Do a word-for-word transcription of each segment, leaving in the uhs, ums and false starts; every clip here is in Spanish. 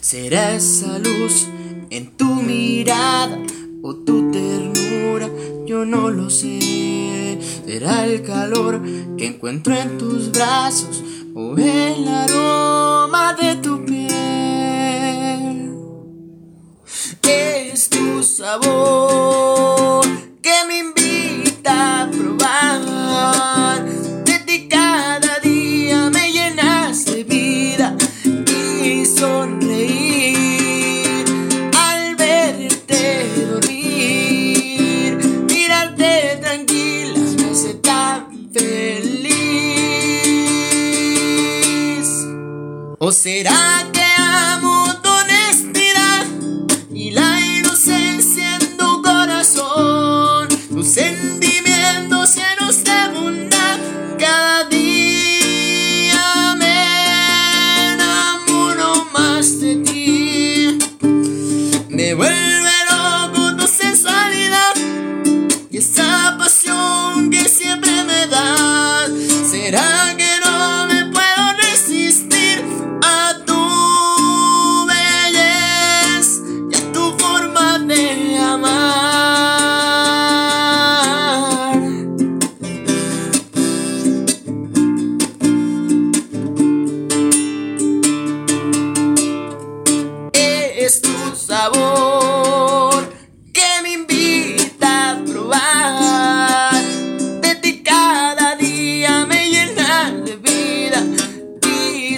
¿Será esa luz en tu mirada o tu ternura? Yo no lo sé. ¿Será el calor que encuentro en tus brazos o el aroma de tu piel? Es tu sabor que me invita a probar. De ti cada día me llenas de vida y sonreír al verte dormir. Mirarte tranquila me hace tan feliz. ¿O será que amo tu honestidad y la inocencia en tu corazón? Tus sentimientos llenos de bondad, cada día me enamoro más de ti. Me vuelve loco tu sensualidad y esa pasión que siempre me das. ¿Será que no me puedo resistir a tu belleza y a tu forma de amar? Es tu sabor que me invita a probar. De ti cada día me llena de vida y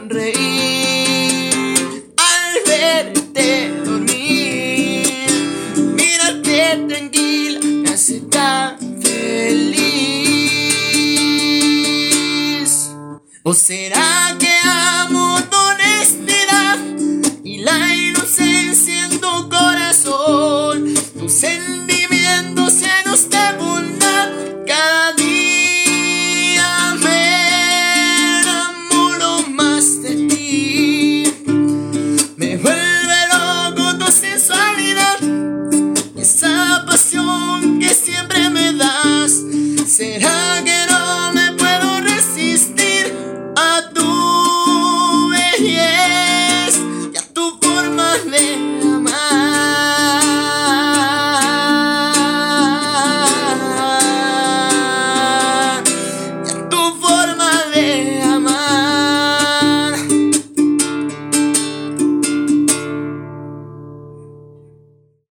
sonreír al verte dormir. Mírate tranquila me hace tan feliz. ¿O será que